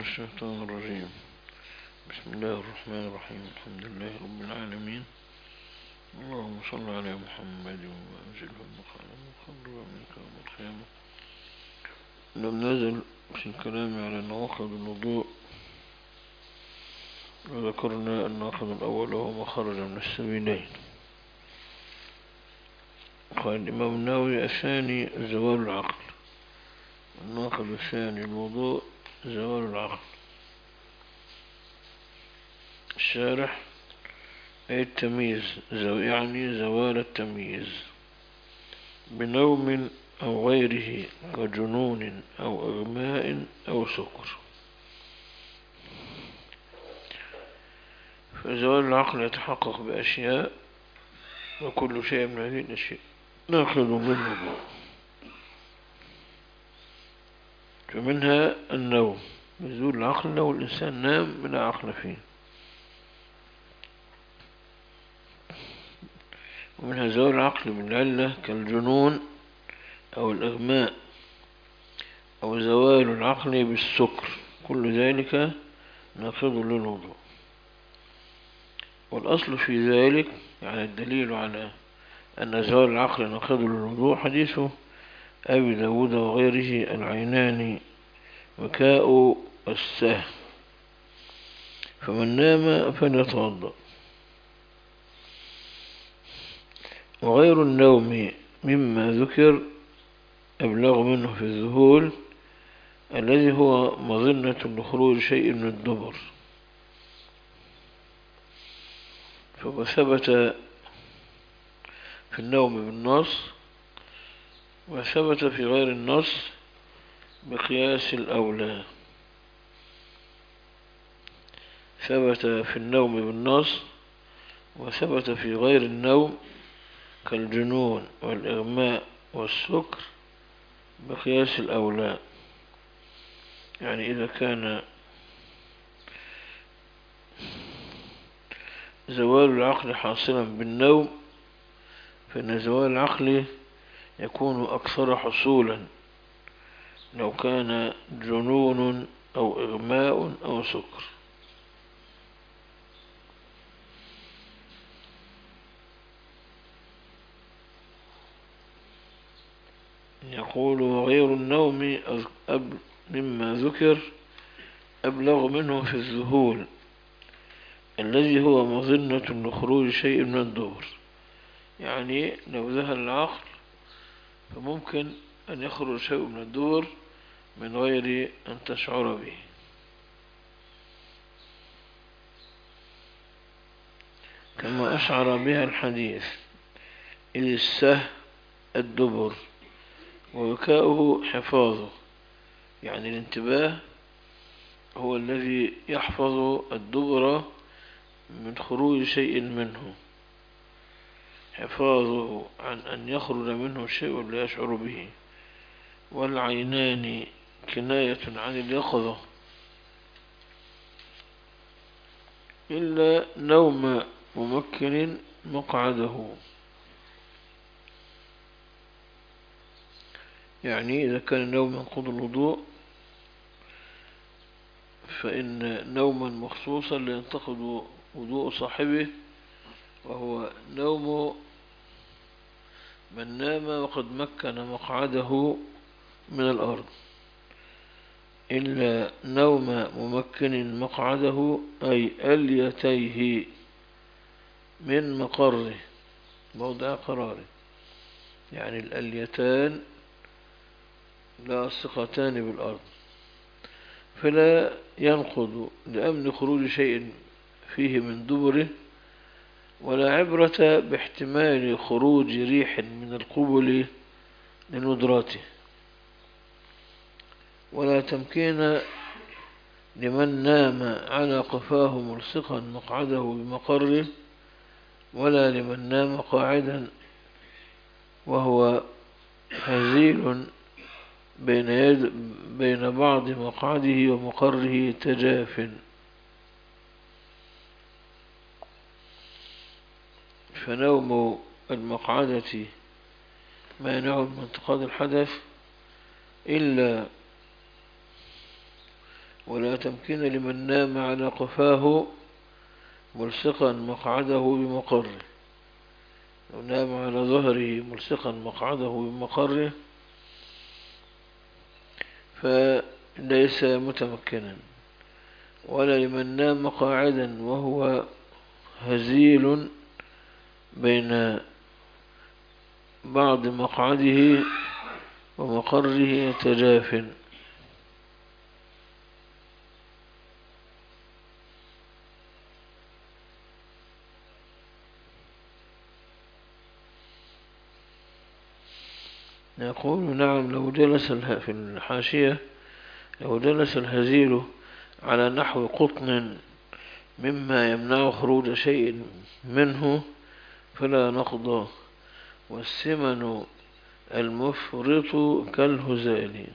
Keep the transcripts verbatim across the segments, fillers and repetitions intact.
الشيطان الرجيم. بسم الله الرحمن الرحيم. الحمد لله رب العالمين. اللهم صل على محمد وأنزله المقام المقرب منك يوم القيامة. لم نزل في الكلام على نواقض الوضوء، وذكرنا الناقض الأول وهو ما خرج من السبيلين. قال الإمام النووي: الثاني زوال العقل. الناقض الثاني الوضوء زوال العقل. الشارح: أي التمييز، يعني زوال التمييز بنوم أو غيره كجنون أو إغماء أو سكر. فزوال العقل يتحقق بأشياء، وكل شيء من هذه الأشياء ناخذ منه. فمنها النوم، يزول العقل لو الإنسان نام بلا عقل فيه. ومنها زوال العقل بالعلة كالجنون أو الإغماء، أو زوال العقل بالسكر، كل ذلك ناقض للوضوء. والأصل في ذلك، يعني الدليل على أن زوال العقل ناقض للوضوء، حديث أبي داود وغيره: العينان وكاء السهم، فمن نام فليتوضأ. وغير النوم مما ذكر أبلغ منه في الذهول، الذي هو مظنة لخروج شيء من الدبر. فثبت في النوم بالنص، وثبت في غير النص بقياس الأولى. ثبت في النوم بالنص، وثبت في غير النوم كالجنون والإغماء والسكر بقياس الأولى. يعني إذا كان زوال العقل حاصلا بالنوم، فإن زوال العقل يكون أكثر حصولا لو كان جنون أو إغماء أو سكر. يقول: غير النوم مما ذكر أبلغ منه في الذهول، الذي هو مظنة لخروج شيء من الدبر. يعني لو ذهل العقل فممكن أن يخرج شيء من الدبر من غير أن تشعر به. كما أشعر بها الحديث: إذ السه الدبر ووكاؤه حفاظه. يعني الانتباه هو الذي يحفظ الدبر من خروج شيء منه، حفاظه عن أن يخرج منه شيء لا يشعر به. والعينان كناية عن اليقظة، إلا نوم ممكن مقعده. يعني إذا كان النوم ينقض الوضوء، فإن نوما مخصوصا لا ينتقض وضوء صاحبه، وهو نوم من نام وقد مكن مقعده من الأرض. إلا نوم ممكن مقعده، أي أليتيه من مقره، موضع قراره. يعني الأليتان لاصقتان بالأرض، فلا ينقض لأمن خروج شيء فيه من دبره، ولا عبرة باحتمال خروج ريح من القبل لندراته، ولا تمكين لمن نام على قفاه ملصقا مقعده بمقره، ولا لمن نام قاعدا وهو هزيل بين, يد بين بعض مقعده ومقره تجاف. فنوم المقعدة مانع من انتقاض الحدث، إلا ولا تمكين لمن نام على قفاه ملصقا مقعده بمقره. لو نام على ظهره ملصقا مقعده بمقره فليس متمكنا. ولا لمن نام قاعدا وهو هزيل بين بعض مقعده ومقره تجاف. يقول نعم لو جلس في الحاشية لو جلس الهزيل على نحو قطن مما يمنع خروج شيء منه فلا نقض، والسمن المفرط كالهزال.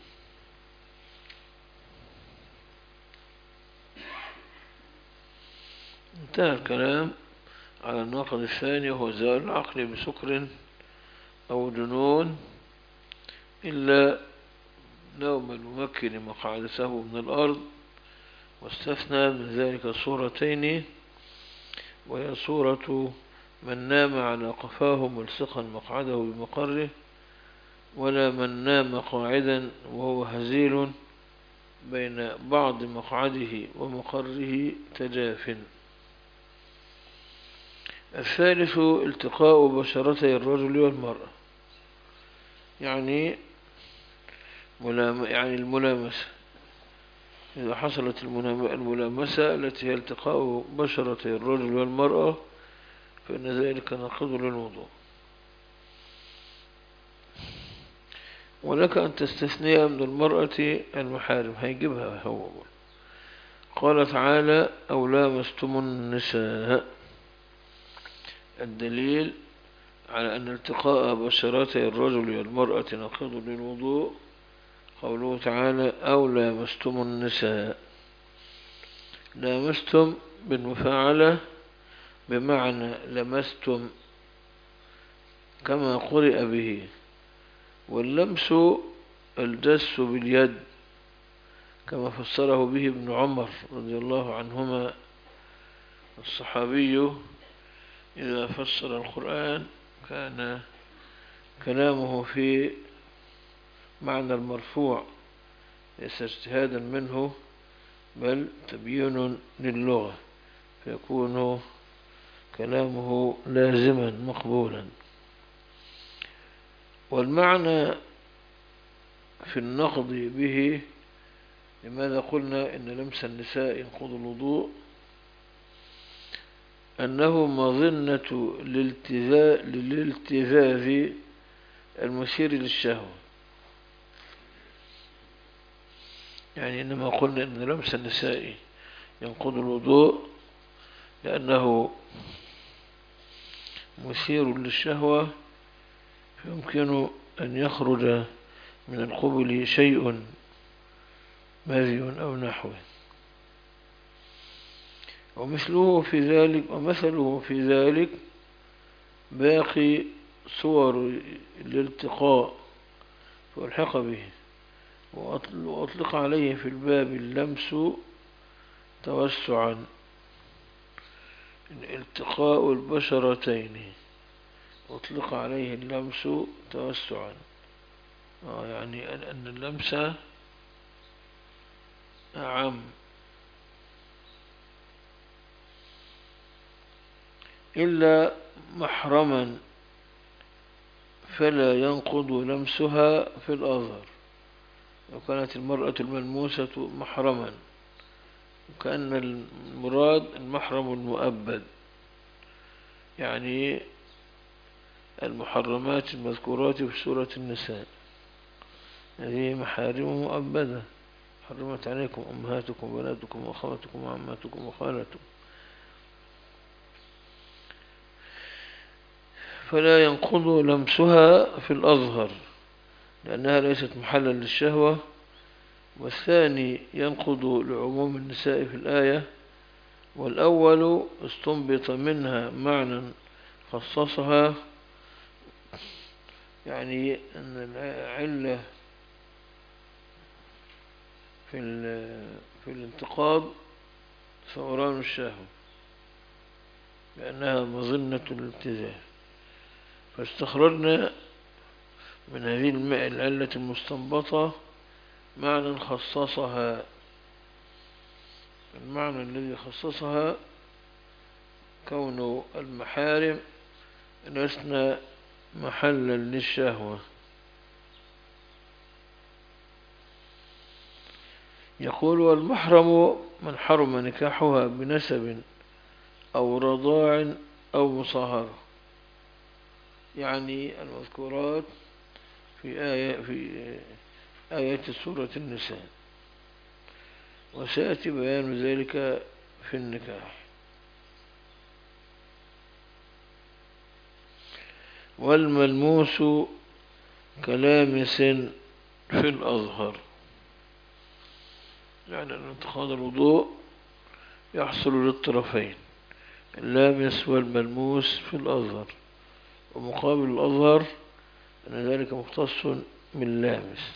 انتهى الكلام على الناقض الثاني وهو زوال العقل بسكر أو جنون إلا نوم الممكن مقعدته من الأرض، واستثنى من ذلك صورتين، وهي صورة من نام على قفاه ملصقا مقعده بمقره، ولا من نام قاعدا وهو هزيل بين بعض مقعده ومقره تجاف. الثالث التقاء بشرتي الرجل والمرأة، يعني يعني الملامسة. إذا حصلت الملامسة التي هي التقاء بشرتي الرجل والمرأة فإن ذلك ناقض للوضوء. ولك أن تستثني من المرأة المحارم، هيجيبها هو. قال تعالى أو لامستم النساء. الدليل على أن التقاء بشرتي الرجل والمرأة ناقض للوضوء قوله تعالى أو لامستم النساء. لامستم بالمفاعلة بمعنى لمستم كما قرئ به، واللمس الجس باليد كما فسره به ابن عمر رضي الله عنهما. الصحابي إذا فسر القرآن كان كلامه في معنى المرفوع ليس اجتهادا منه بل تبيين للغة، فيكون كلامه لازما مقبولا. والمعنى في النقض به لماذا قلنا إن لمس النساء ينقض الوضوء أنه مظنة للالتذاذ المشير للشهوة. يعني إنما قلنا إن لمس النساء ينقض الوضوء لأنه مثير للشهوة، فيمكن أن يخرج من القبل شيء مذي أو نحوه. ومثله في ذلك ومثله في ذلك باقي صور الالتقاء فألحق به، وأطلق عليه في الباب اللمس توسعا. التقاء البشرتين أطلق عليه اللمس توسعا، آه يعني أن اللمس أعم. إلا محرما فلا ينقض لمسها في الأظهر. لو كانت المرأة الملموسة محرما، وكأن المراد المحرم المؤبد، يعني المحرمات المذكورات في سورة النساء هذه محارم مؤبدة. حرمت عليكم أمهاتكم وبناتكم وأخواتكم وعماتكم وخالاتكم. فلا ينقض لمسها في الأظهر لأنها ليست محلا للشهوة. والثاني ينقض لعموم النساء في الآية، والأول استنبط منها معنى خصصها، يعني أن العلة في في انتقاض فوران الشهوة لأنها مظنة الابتذال. فاستخرجنا من هذه العلة المستنبطة معنى خصصها. المعنى الذي خصصها كون المحارم لسنا محلا للشهوة. يقول والمحرم من حرم نكاحها بنسب أو رضاع أو مصاهرة، يعني المذكورات في آية في آيات سورة النساء، وسيأتي بيان ذلك في النكاح. والملموس كلامس في الأظهر، يعني أن انتقاض الوضوء يحصل للطرفين، اللامس والملموس في الأظهر، ومقابل الأظهر أن ذلك مختص من لامس.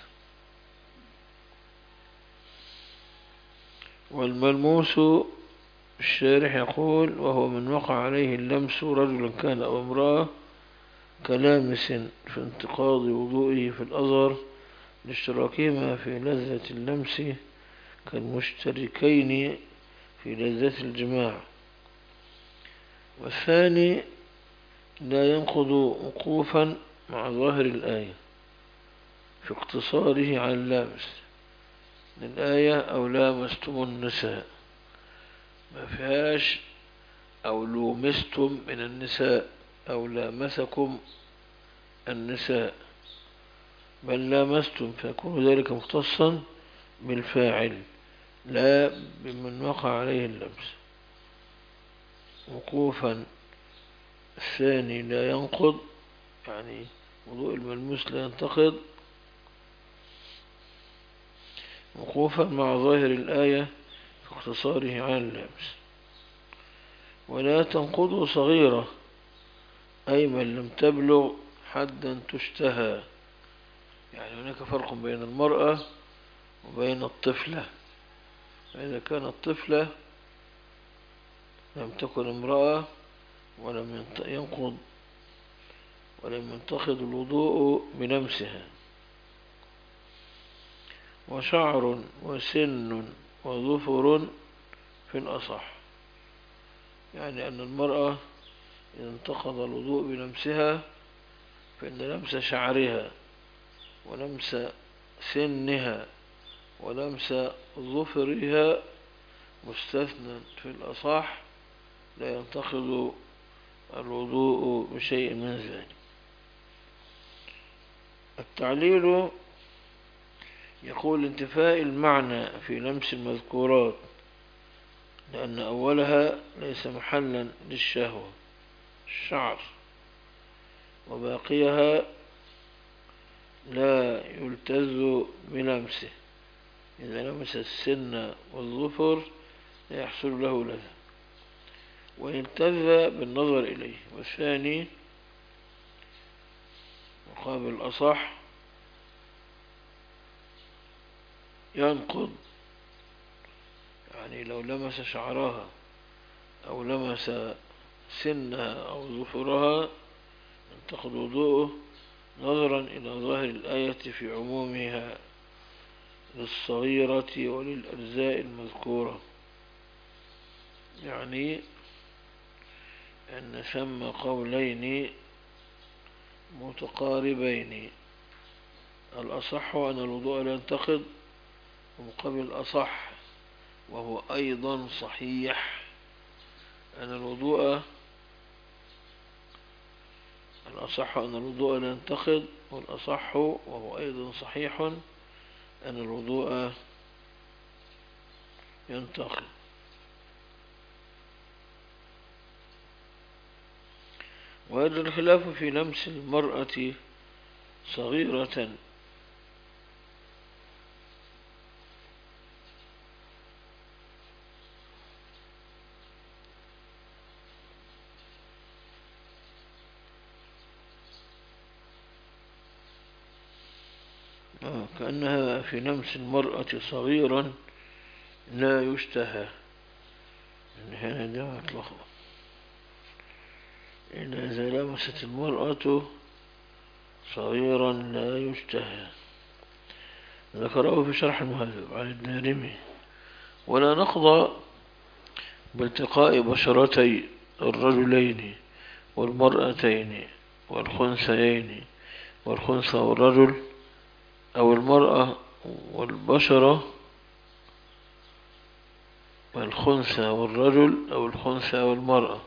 والملموس الشارح يقول وهو من وقع عليه اللمس رجلا كان أو امرأة كلامس في انتقاض وضوئه في الأظهر لاشتراكهما في لذة اللمس كالمشتركين في لذة الجماع. والثاني لا ينقض وقوفا مع ظاهر الآية في اقتصاره على اللامس للآية أو لامستم النساء، ما فيهاش أو لومستم من النساء أو لامسكم النساء، بل لامستم، فيكون ذلك مختصا بالفاعل لا بمن وقع عليه اللمس. وقوفا الثاني لا ينقض، يعني وضوء الملموس لا ينتقض وقوفا مع ظاهر الآية في اختصاره على اللامس. ولا تنقض صغيرة، أي من لم تبلغ حدا تشتهى، يعني هناك فرق بين المرأة وبين الطفلة. فإذا كانت طفلة لم تكن امرأة ولم ينقض ولم ينتقض الوضوء بلمسها. وشعر وسن وظفر في الأصح، يعني أن المرأة إذا انتقض الوضوء بلمسها فإن لمس شعرها ولمس سنها ولمس ظفرها مستثنى في الأصح لا ينتقض الوضوء بشيء من ذلك. التعليل يقول انتفاء المعنى في لمس المذكورات لأن أولها ليس محلا للشهوة الشعر، وباقيها لا يلتز بلمسه، إذا لمس السن والظفر لا يحصل له لذة ويلتز بالنظر إليه. والثاني مقابل الأصح ينقض، يعني لو لمس شعرها أو لمس سنها أو ظفرها ينتقض وضوءه نظرا إلى ظاهر الآية في عمومها للصغيرة وللأجزاء المذكورة، يعني أن ثم قولين متقاربين، الأصح أن الوضوء لا ينتقض، ومقابل الأصح وهو أيضا صحيح أن الوضوء الأصح أن الوضوء لا ينتقض، والأصح وهو أيضا صحيح أن الوضوء ينتقض. وهذا الخلاف في لمس المرأة صغيرة آه كأنها في لمس المرأة صغيرا لا يشتهى، يعني هنا ده مطلقة. إذا لمست المرأة صغيرا لا يشتهى. ذكره في شرح المهذب عن الدارمي. ولا نقضى بالتقاء بشرتي الرجلين والمرأتين والخنثيين، والخنثى والرجل أو المرأة والبشرة، والخنثى والرجل أو الخنثى والمرأة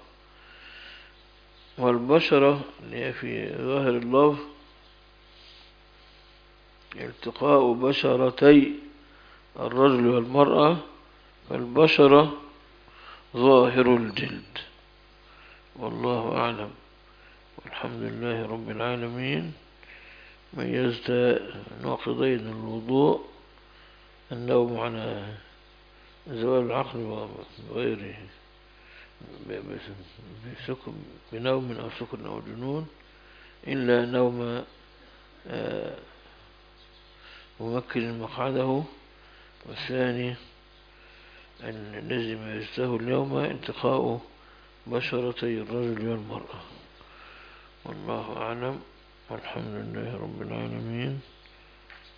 والبشرة، اللي هي في ظاهر اللفظ التقاء بشرتي الرجل والمرأة، فالبشرة ظاهر الجلد. والله أعلم، والحمد لله رب العالمين. ميزت ناقضين الوضوء: النوم على زوال العقل وغيره بنوم أو سكر أو جنون، إلا نوم ممكن مقعده. والثاني الذي ميزته اليوم التقاء بشرتي الرجل والمرأة. والله أعلم، والحمد لله رب العالمين.